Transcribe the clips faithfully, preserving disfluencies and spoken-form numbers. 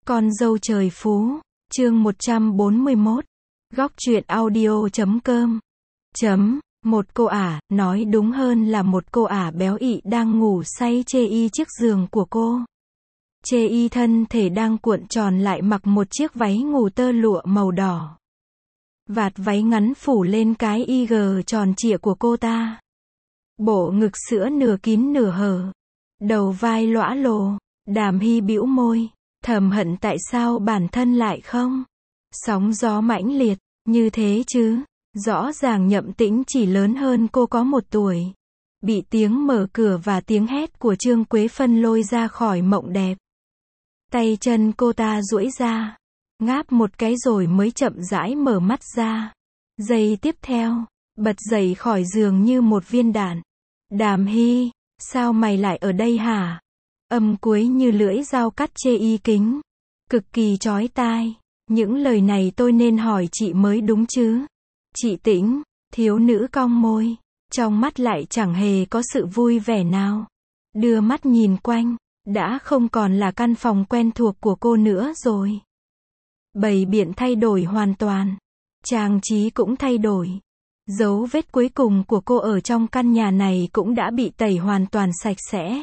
Con dâu trời phú, chương một trăm bốn mươi mốt, góc truyện audio chấm com. Chấm, một cô ả, nói đúng hơn là một cô ả béo ị đang ngủ say chê y chiếc giường của cô. Chê y thân thể đang cuộn tròn lại mặc một chiếc váy ngủ tơ lụa màu đỏ. Vạt váy ngắn phủ lên cái y gờ tròn trịa của cô ta. Bộ ngực sữa nửa kín nửa hở. Đầu vai lõa lồ. Đàm Hy bĩu môi, thầm hận tại sao bản thân lại không. Sóng gió mãnh liệt, như thế chứ. Rõ ràng Nhậm Tĩnh chỉ lớn hơn cô có một tuổi. Bị tiếng mở cửa và tiếng hét của Trương Quế Phân lôi ra khỏi mộng đẹp. Tay chân cô ta duỗi ra, ngáp một cái rồi mới chậm rãi mở mắt ra. Giây tiếp theo, bật dậy khỏi giường như một viên đạn. Đàm Hy, sao mày lại ở đây hả? Âm cuối như lưỡi dao cắt chê y kính. Cực kỳ chói tai. Những lời này tôi nên hỏi chị mới đúng chứ. Chị Tĩnh, thiếu nữ cong môi. Trong mắt lại chẳng hề có sự vui vẻ nào. Đưa mắt nhìn quanh. Đã không còn là căn phòng quen thuộc của cô nữa rồi. Bày biện thay đổi hoàn toàn. Trang trí cũng thay đổi. Dấu vết cuối cùng của cô ở trong căn nhà này cũng đã bị tẩy hoàn toàn sạch sẽ.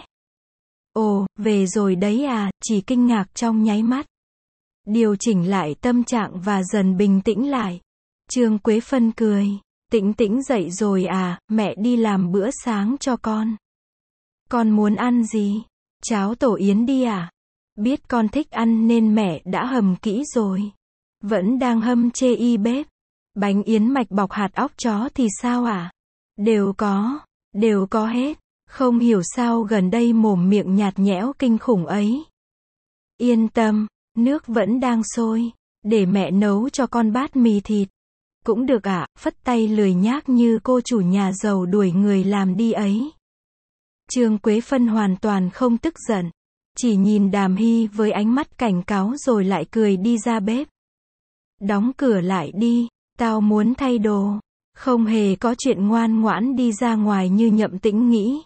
Ồ, về rồi đấy à, chỉ kinh ngạc trong nháy mắt. Điều chỉnh lại tâm trạng và dần bình tĩnh lại. Trương Quế Phân cười. Tĩnh Tĩnh dậy rồi à, mẹ đi làm bữa sáng cho con. Con muốn ăn gì? Cháo tổ yến đi à? Biết con thích ăn nên mẹ đã hầm kỹ rồi. Vẫn đang hâm chê y bếp. Bánh yến mạch bọc hạt óc chó thì sao à? Đều có, đều có hết. Không hiểu sao gần đây mồm miệng nhạt nhẽo kinh khủng ấy. Yên tâm, nước vẫn đang sôi. Để mẹ nấu cho con bát mì thịt. Cũng được ạ, à, phất tay lười nhác như cô chủ nhà giàu đuổi người làm đi ấy. Trương Quế Phân hoàn toàn không tức giận. Chỉ nhìn Đàm Hy với ánh mắt cảnh cáo rồi lại cười đi ra bếp. Đóng cửa lại đi, tao muốn thay đồ. Không hề có chuyện ngoan ngoãn đi ra ngoài như Nhậm Tĩnh nghĩ.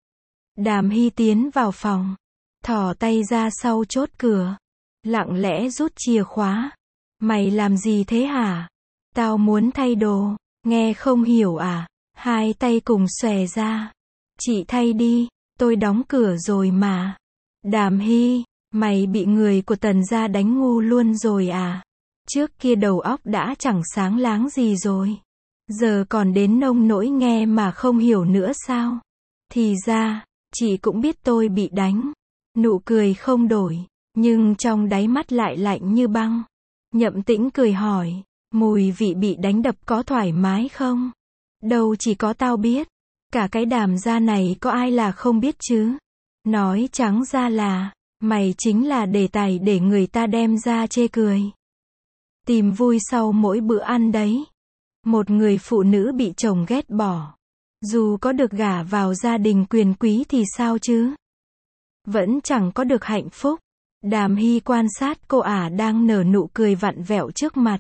Đàm Hy tiến vào phòng. Thò tay ra sau chốt cửa. Lặng lẽ rút chìa khóa. Mày làm gì thế hả? Tao muốn thay đồ. Nghe không hiểu à? Hai tay cùng xòe ra. Chị thay đi, tôi đóng cửa rồi mà. Đàm Hy, mày bị người của Tần gia đánh ngu luôn rồi à? Trước kia đầu óc đã chẳng sáng láng gì rồi. Giờ còn đến nông nỗi nghe mà không hiểu nữa sao? Thì ra, chị cũng biết tôi bị đánh. Nụ cười không đổi, nhưng trong đáy mắt lại lạnh như băng. Nhậm Tĩnh cười hỏi, mùi vị bị đánh đập có thoải mái không? Đâu chỉ có tao biết. Cả cái Đàm gia này có ai là không biết chứ? Nói trắng ra là, mày chính là đề tài để người ta đem ra chê cười. Tìm vui sau mỗi bữa ăn đấy. Một người phụ nữ bị chồng ghét bỏ. Dù có được gả vào gia đình quyền quý thì sao chứ? Vẫn chẳng có được hạnh phúc. Đàm Hy quan sát cô ả đang nở nụ cười vặn vẹo trước mặt.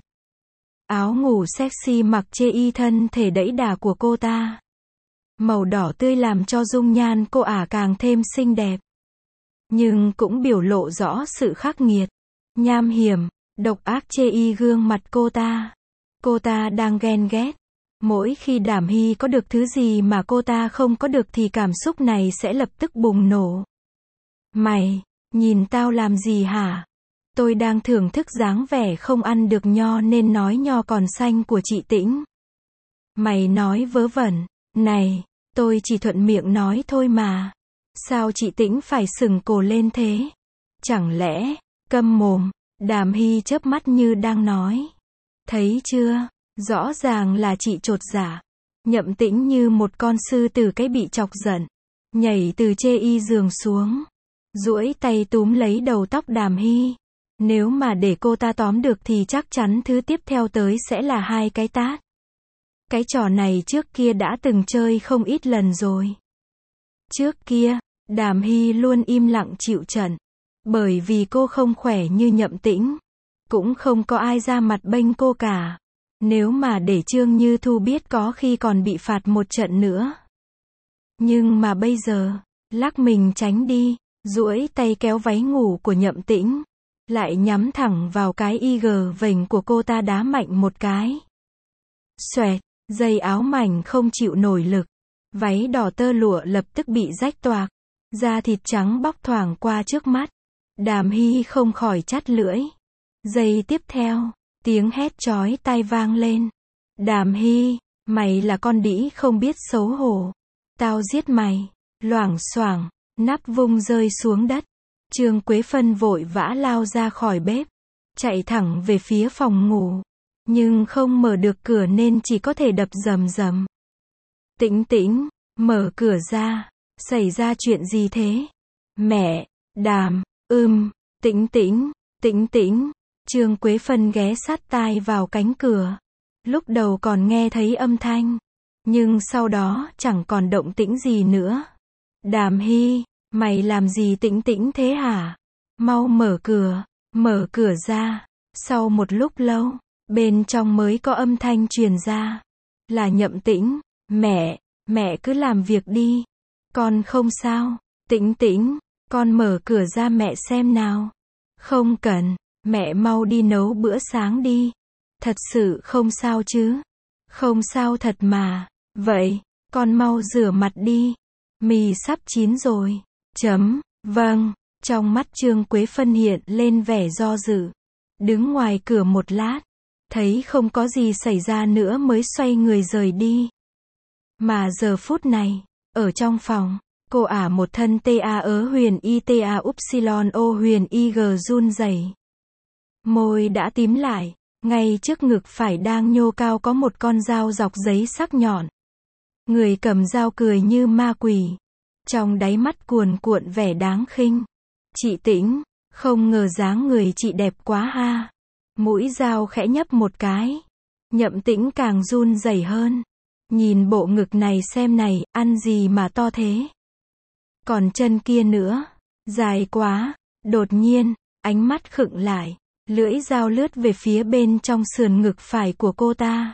Áo ngủ sexy mặc chê y thân thể đẫy đà của cô ta. Màu đỏ tươi làm cho dung nhan cô ả càng thêm xinh đẹp. Nhưng cũng biểu lộ rõ sự khắc nghiệt, nham hiểm, độc ác chê y gương mặt cô ta. Cô ta đang ghen ghét. Mỗi khi Đàm Hy có được thứ gì mà cô ta không có được thì cảm xúc này sẽ lập tức bùng nổ. Mày, nhìn tao làm gì hả? Tôi đang thưởng thức dáng vẻ không ăn được nho nên nói nho còn xanh của chị Tĩnh. Mày nói vớ vẩn. Này, tôi chỉ thuận miệng nói thôi mà. Sao chị Tĩnh phải sừng cổ lên thế? Chẳng lẽ, câm mồm. Đàm Hy chớp mắt như đang nói. Thấy chưa? Rõ ràng là chị chột dạ. Nhậm Tĩnh như một con sư tử cái bị chọc giận. Nhảy từ chê y giường xuống. Duỗi tay túm lấy đầu tóc Đàm Hy. Nếu mà để cô ta tóm được thì chắc chắn thứ tiếp theo tới sẽ là hai cái tát. Cái trò này trước kia đã từng chơi không ít lần rồi. Trước kia, Đàm Hy luôn im lặng chịu trận. Bởi vì cô không khỏe như Nhậm Tĩnh. Cũng không có ai ra mặt bênh cô cả. Nếu mà để Trương Như Thu biết có khi còn bị phạt một trận nữa. Nhưng mà bây giờ, lắc mình tránh đi, duỗi tay kéo váy ngủ của Nhậm Tĩnh. lại nhắm thẳng vào cái y gờ vành của cô ta đá mạnh một cái. Xoẹt, dây áo mảnh không chịu nổi lực. Váy đỏ tơ lụa lập tức bị rách toạc. Da thịt trắng bóc thoảng qua trước mắt. Đàm Hy không khỏi chắt lưỡi. Giây tiếp theo, tiếng hét chói tai vang lên. Đàm Hy, mày là con đĩ không biết xấu hổ. Tao giết mày. Loảng xoảng, nắp vung rơi xuống đất. Trương Quế Phân vội vã lao ra khỏi bếp. Chạy thẳng về phía phòng ngủ. Nhưng không mở được cửa nên chỉ có thể đập rầm rầm. Tĩnh Tĩnh, mở cửa ra. Xảy ra chuyện gì thế? Mẹ, Đàm, ưm, Tĩnh Tĩnh, Tĩnh Tĩnh. Trương Quế Phân ghé sát tai vào cánh cửa. Lúc đầu còn nghe thấy âm thanh. Nhưng sau đó chẳng còn động tĩnh gì nữa. Đàm Hy, mày làm gì Tĩnh Tĩnh thế hả? Mau mở cửa, mở cửa ra. Sau một lúc lâu, bên trong mới có âm thanh truyền ra. Là Nhậm Tĩnh. Mẹ, mẹ cứ làm việc đi. Con không sao. Tĩnh Tĩnh, con mở cửa ra mẹ xem nào. Không cần, mẹ mau đi nấu bữa sáng đi. Thật sự không sao chứ? Không sao thật mà. Vậy, con mau rửa mặt đi. Mì sắp chín rồi. Chấm, vâng. Trong mắt Trương Quế Phân hiện lên vẻ do dự. Đứng ngoài cửa một lát. Thấy không có gì xảy ra nữa mới xoay người rời đi. Mà giờ phút này, ở trong phòng, cô ả một thân ta ớ huyền y ta upsilon o huyền y g run rẩy. Môi đã tím lại, ngay trước ngực phải đang nhô cao có một con dao dọc giấy sắc nhọn. Người cầm dao cười như ma quỷ. Trong đáy mắt cuồn cuộn vẻ đáng khinh. Chị Tĩnh, không ngờ dáng người chị đẹp quá ha. Mũi dao khẽ nhấp một cái. Nhậm Tĩnh càng run rẩy hơn. Nhìn bộ ngực này xem này, ăn gì mà to thế. Còn chân kia nữa, dài quá. Đột nhiên, ánh mắt khựng lại. Lưỡi dao lướt về phía bên trong sườn ngực phải của cô ta.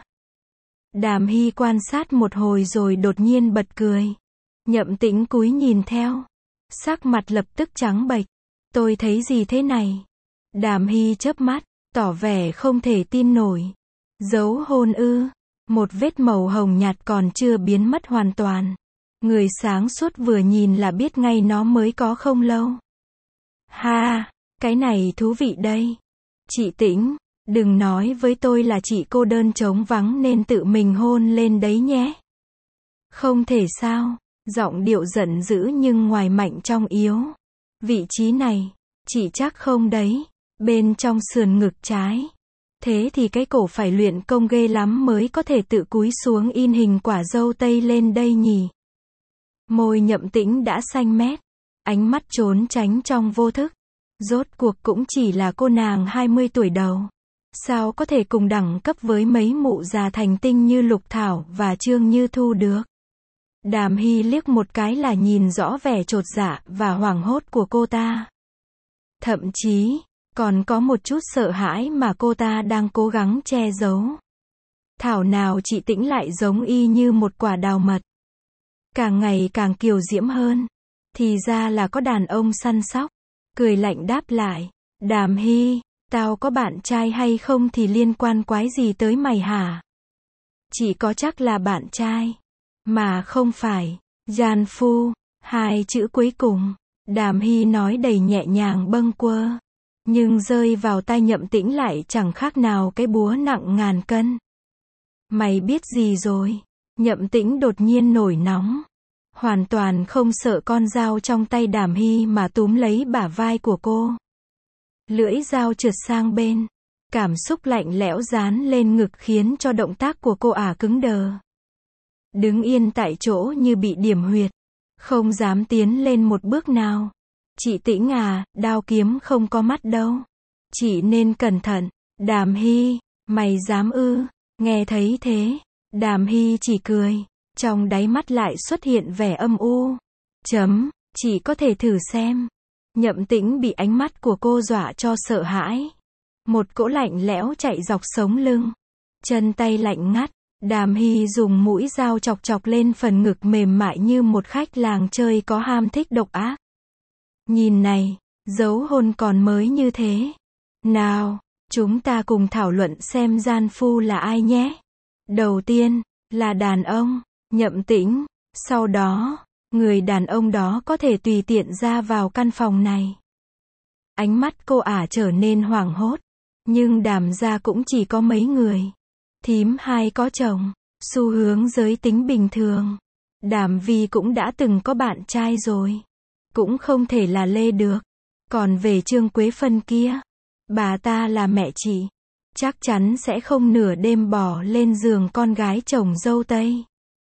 Đàm Hy quan sát một hồi rồi đột nhiên bật cười. Nhậm Tĩnh cúi nhìn theo. Sắc mặt lập tức trắng bệch. Tôi thấy gì thế này? Đàm Hy chớp mắt, tỏ vẻ không thể tin nổi. Dấu hôn ư? Một vết màu hồng nhạt còn chưa biến mất hoàn toàn. Người sáng suốt vừa nhìn là biết ngay nó mới có không lâu. Ha, cái này thú vị đây. Chị Tĩnh, đừng nói với tôi là chị cô đơn trống vắng nên tự mình hôn lên đấy nhé. Không thể sao, giọng điệu giận dữ nhưng ngoài mạnh trong yếu. Vị trí này, chị chắc không đấy, bên trong sườn ngực trái. Thế thì cái cổ phải luyện công ghê lắm mới có thể tự cúi xuống in hình quả dâu tây lên đây nhỉ. Môi Nhậm Tĩnh đã xanh mét, ánh mắt trốn tránh trong vô thức. Rốt cuộc cũng chỉ là cô nàng hai mươi tuổi đầu. Sao có thể cùng đẳng cấp với mấy mụ già thành tinh như Lục Thảo và Trương Như Thu được. Đàm Hy liếc một cái là nhìn rõ vẻ chột dạ và hoảng hốt của cô ta. Thậm chí, còn có một chút sợ hãi mà cô ta đang cố gắng che giấu. Thảo nào chị Tĩnh lại giống y như một quả đào mật. Càng ngày càng kiều diễm hơn. Thì ra là có đàn ông săn sóc. Cười lạnh đáp lại. Đàm Hy, tao có bạn trai hay không thì liên quan quái gì tới mày hả? Chỉ có chắc là bạn trai. Mà không phải. Gian phu. Hai chữ cuối cùng. Đàm Hy nói đầy nhẹ nhàng bâng quơ. Nhưng rơi vào tai Nhậm Tĩnh lại chẳng khác nào cái búa nặng ngàn cân. Mày biết gì rồi? Nhậm Tĩnh đột nhiên nổi nóng. Hoàn toàn không sợ con dao trong tay Đàm Hy mà túm lấy bả vai của cô. Lưỡi dao trượt sang bên. Cảm xúc lạnh lẽo dán lên ngực khiến cho động tác của cô ả cứng đờ. Đứng yên tại chỗ như bị điểm huyệt. Không dám tiến lên một bước nào. Chị Tĩnh à, đao kiếm không có mắt đâu. Chị nên cẩn thận. Đàm Hy, mày dám ư? Nghe thấy thế, Đàm Hy chỉ cười. Trong đáy mắt lại xuất hiện vẻ âm u. Chấm, chị có thể thử xem. Nhậm Tĩnh bị ánh mắt của cô dọa cho sợ hãi. Một cỗ lạnh lẽo chạy dọc sống lưng. Chân tay lạnh ngắt. Đàm Hy dùng mũi dao chọc chọc lên phần ngực mềm mại như một khách làng chơi có ham thích độc ác. Nhìn này, dấu hôn còn mới như thế. Nào, chúng ta cùng thảo luận xem gian phu là ai nhé. Đầu tiên, là đàn ông, Nhậm Tĩnh. Sau đó, người đàn ông đó có thể tùy tiện ra vào căn phòng này. Ánh mắt cô ả trở nên hoảng hốt. Nhưng Đàm gia cũng chỉ có mấy người. Thím hai có chồng, xu hướng giới tính bình thường. Đàm Vi cũng đã từng có bạn trai rồi. Cũng không thể là lê được. Còn về Trương Quế Phân kia, bà ta là mẹ chị. Chắc chắn sẽ không nửa đêm bỏ lên giường con gái chồng dâu Tây.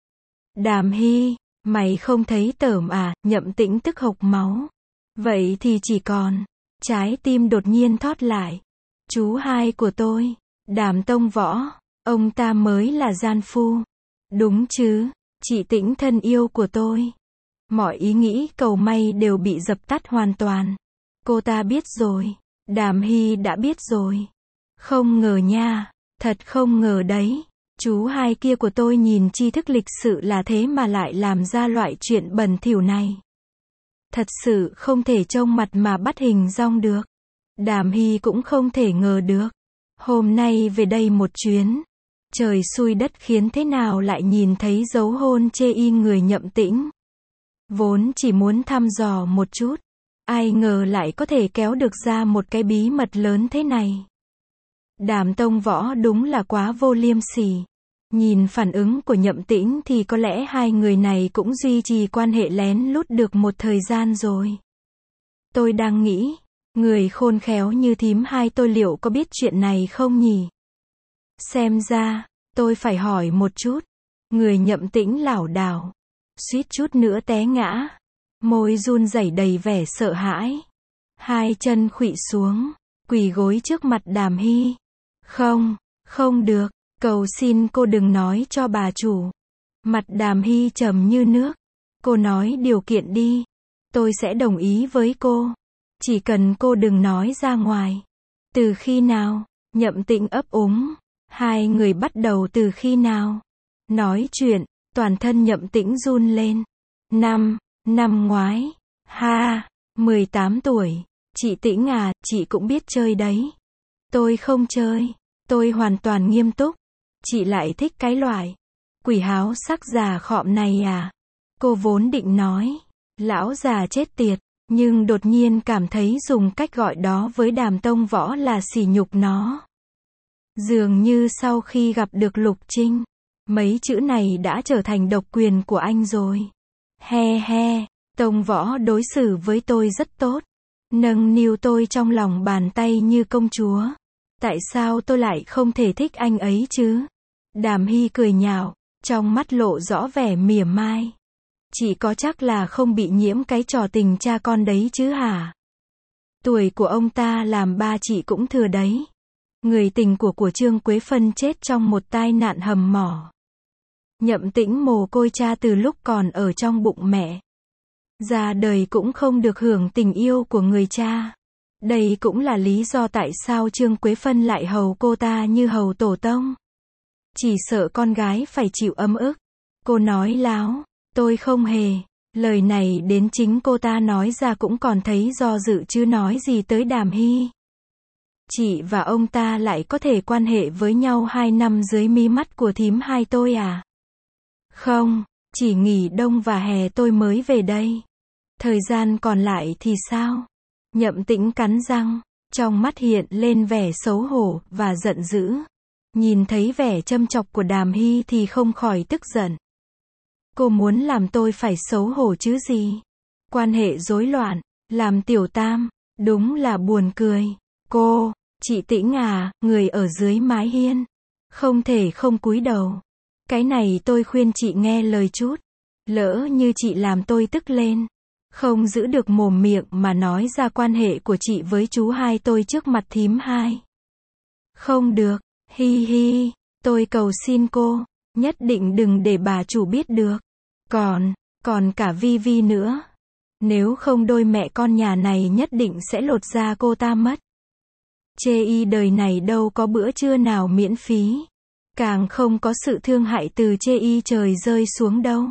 Đàm Hy, mày không thấy tởm à? Nhậm Tĩnh tức hộc máu. Vậy thì chỉ còn. Trái tim đột nhiên thót lại. Chú hai của tôi, Đàm Tông Võ, ông ta mới là gian phu. Đúng chứ, chị Tĩnh thân yêu của tôi. Mọi ý nghĩ cầu may đều bị dập tắt hoàn toàn. Cô ta biết rồi. Đàm Hy đã biết rồi. Không ngờ nha, thật không ngờ đấy. Chú hai kia của tôi nhìn tri thức lịch sự là thế mà lại làm ra loại chuyện bẩn thỉu này. Thật sự không thể trông mặt mà bắt hình dong được. Đàm Hy cũng không thể ngờ được. Hôm nay về đây một chuyến. Trời xui đất khiến thế nào lại nhìn thấy dấu hôn chê y người Nhậm Tĩnh. Vốn chỉ muốn thăm dò một chút. Ai ngờ lại có thể kéo được ra một cái bí mật lớn thế này. Đàm Tông Võ đúng là quá vô liêm sỉ. Nhìn phản ứng của Nhậm Tĩnh thì có lẽ hai người này cũng duy trì quan hệ lén lút được một thời gian rồi. Tôi đang nghĩ, người khôn khéo như thím hai tôi liệu có biết chuyện này không nhỉ? Xem ra, tôi phải hỏi một chút. Người Nhậm Tĩnh lảo đảo, suýt chút nữa té ngã. Môi run rẩy đầy vẻ sợ hãi. Hai chân khuỵu xuống, quỳ gối trước mặt Đàm Hy. Không, không được, cầu xin cô đừng nói cho bà chủ. Mặt Đàm Hy trầm như nước. Cô nói điều kiện đi. Tôi sẽ đồng ý với cô. Chỉ cần cô đừng nói ra ngoài. Từ khi nào? Nhậm Tĩnh ấp úng. Hai người bắt đầu từ khi nào? Nói chuyện, toàn thân Nhậm Tĩnh run lên. Năm, năm ngoái. Ha, mười tám tuổi. Chị Tĩnh à, chị cũng biết chơi đấy. Tôi không chơi. Tôi hoàn toàn nghiêm túc. Chị lại thích cái loại quỷ háo sắc già khọm này à? Cô vốn định nói, lão già chết tiệt, nhưng đột nhiên cảm thấy dùng cách gọi đó với Đàm Tông Võ là sỉ nhục nó. Dường như sau khi gặp được Lục Trinh, mấy chữ này đã trở thành độc quyền của anh rồi. He he, Tông Võ đối xử với tôi rất tốt. Nâng niu tôi trong lòng bàn tay như công chúa. Tại sao tôi lại không thể thích anh ấy chứ? Đàm Hy cười nhạo, trong mắt lộ rõ vẻ mỉa mai. Chị có chắc là không bị nhiễm cái trò tình cha con đấy chứ hả? Tuổi của ông ta làm ba chị cũng thừa đấy. Người tình của của Trương Quế Phân chết trong một tai nạn hầm mỏ. Nhậm Tĩnh mồ côi cha từ lúc còn ở trong bụng mẹ. Ra đời cũng không được hưởng tình yêu của người cha. Đây cũng là lý do tại sao Trương Quế Phân lại hầu cô ta như hầu tổ tông. Chỉ sợ con gái phải chịu ấm ức. Cô nói láo, tôi không hề. Lời này đến chính cô ta nói ra cũng còn thấy do dự chứ nói gì tới Đàm Hy. Chị và ông ta lại có thể quan hệ với nhau hai năm dưới mí mắt của thím hai tôi à? Không, chỉ nghỉ đông và hè tôi mới về đây. Thời gian còn lại thì sao? Nhậm Tĩnh cắn răng, trong mắt hiện lên vẻ xấu hổ và giận dữ. Nhìn thấy vẻ châm chọc của Đàm Hy thì không khỏi tức giận. Cô muốn làm tôi phải xấu hổ chứ gì? Quan hệ rối loạn, làm tiểu tam, đúng là buồn cười. Cô, chị Tĩnh à, người ở dưới mái hiên, không thể không cúi đầu. Cái này tôi khuyên chị nghe lời chút. Lỡ như chị làm tôi tức lên, không giữ được mồm miệng mà nói ra quan hệ của chị với chú hai tôi trước mặt thím hai. Không được, hi hi, tôi cầu xin cô, nhất định đừng để bà chủ biết được. Còn, còn cả Vi Vi nữa. Nếu không đôi mẹ con nhà này nhất định sẽ lột da cô ta mất. Chê y đời này đâu có bữa trưa nào miễn phí. Càng không có sự thương hại từ chê y trời rơi xuống đâu.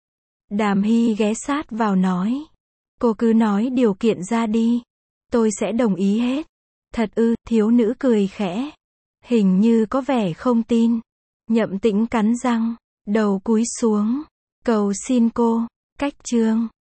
Đàm Hy ghé sát vào nói. Cô cứ nói điều kiện ra đi. Tôi sẽ đồng ý hết. Thật ư, thiếu nữ cười khẽ. Hình như có vẻ không tin. Nhậm Tĩnh cắn răng, đầu cúi xuống. Cầu xin cô. Cách chương